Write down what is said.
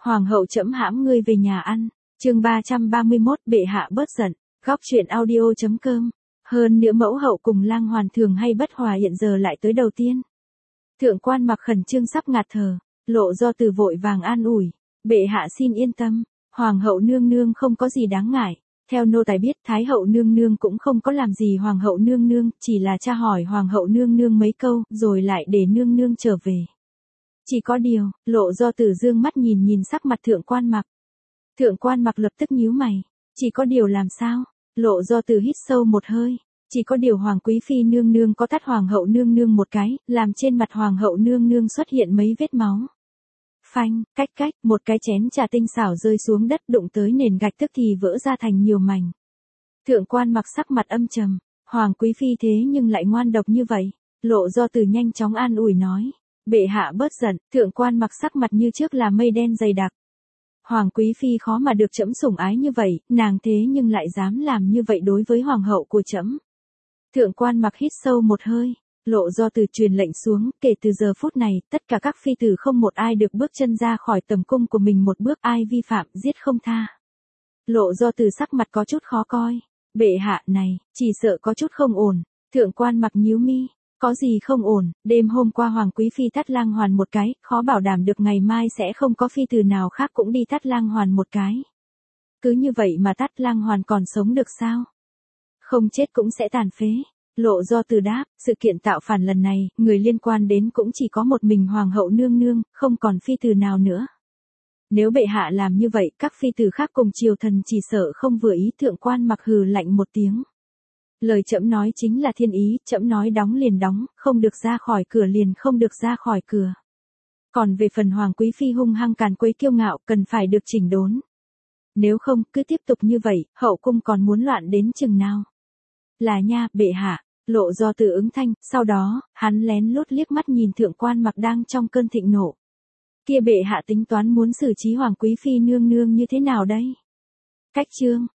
Hoàng hậu trẫm hãm ngươi về nhà ăn. Chương 331 bệ hạ bớt giận. Góc truyện audio.com. Hơn nữa mẫu hậu cùng lang hoàn thường hay bất hòa hiện giờ lại tới đầu tiên. Thượng quan Mặc khẩn trương sắp ngạt thở, Lộ Do Từ vội vàng an ủi, bệ hạ xin yên tâm, hoàng hậu nương nương không có gì đáng ngại. Theo nô tài biết Thái hậu nương nương cũng không có làm gì hoàng hậu nương nương, chỉ là tra hỏi hoàng hậu nương nương mấy câu, rồi lại để nương nương trở về. Chỉ có điều, Lộ Do Từ dương mắt nhìn sắc mặt thượng quan Mặc. Thượng quan Mặc lập tức nhíu mày, chỉ có điều làm sao? Lộ Do Từ hít sâu một hơi, chỉ có điều hoàng quý phi nương nương có tát hoàng hậu nương nương một cái, làm trên mặt hoàng hậu nương nương xuất hiện mấy vết máu. Phanh, cách, một cái chén trà tinh xảo rơi xuống đất đụng tới nền gạch tức thì vỡ ra thành nhiều mảnh. Thượng quan Mặc sắc mặt âm trầm, hoàng quý phi thế nhưng lại ngoan độc như vậy. Lộ Do Từ nhanh chóng an ủi nói, bệ hạ bớt giận. Thượng quan Mặc sắc mặt như trước là mây đen dày đặc. Hoàng quý phi khó mà được trẫm sủng ái như vậy, nàng thế nhưng lại dám làm như vậy đối với hoàng hậu của trẫm. Thượng quan Mặc hít sâu một hơi, Lộ Do Từ truyền lệnh xuống, kể từ giờ phút này, tất cả các phi tử không một ai được bước chân ra khỏi tầm cung của mình một bước, ai vi phạm, giết không tha. Lộ Do Từ sắc mặt có chút khó coi, bệ hạ này, chỉ sợ có chút không ổn. Thượng quan Mặc nhíu mi, có gì không ổn? Đêm hôm qua hoàng quý phi tát lang hoàn một cái, khó bảo đảm được ngày mai sẽ không có phi tử nào khác cũng đi tát lang hoàn một cái. Cứ như vậy mà tát lang hoàn còn sống được sao? Không chết cũng sẽ tàn phế. Lộ Do Từ đáp, sự kiện tạo phản lần này, người liên quan đến cũng chỉ có một mình hoàng hậu nương nương, không còn phi tử nào nữa. Nếu bệ hạ làm như vậy, các phi tử khác cùng triều thần chỉ sợ không vừa ý. Thượng quan Mặc hừ lạnh một tiếng. Lời trẫm nói chính là thiên ý, trẫm nói đóng liền đóng, không được ra khỏi cửa liền không được ra khỏi cửa. Còn về phần hoàng quý phi hung hăng càn quấy kiêu ngạo, cần phải được chỉnh đốn. Nếu không, cứ tiếp tục như vậy, hậu cung còn muốn loạn đến chừng nào? Là nha, bệ hạ. Lộ Do Từ ứng thanh, sau đó, hắn lén lút liếc mắt nhìn thượng quan Mặc đang trong cơn thịnh nộ. Kia bệ hạ tính toán muốn xử trí hoàng quý phi nương nương như thế nào đây? Cách chương.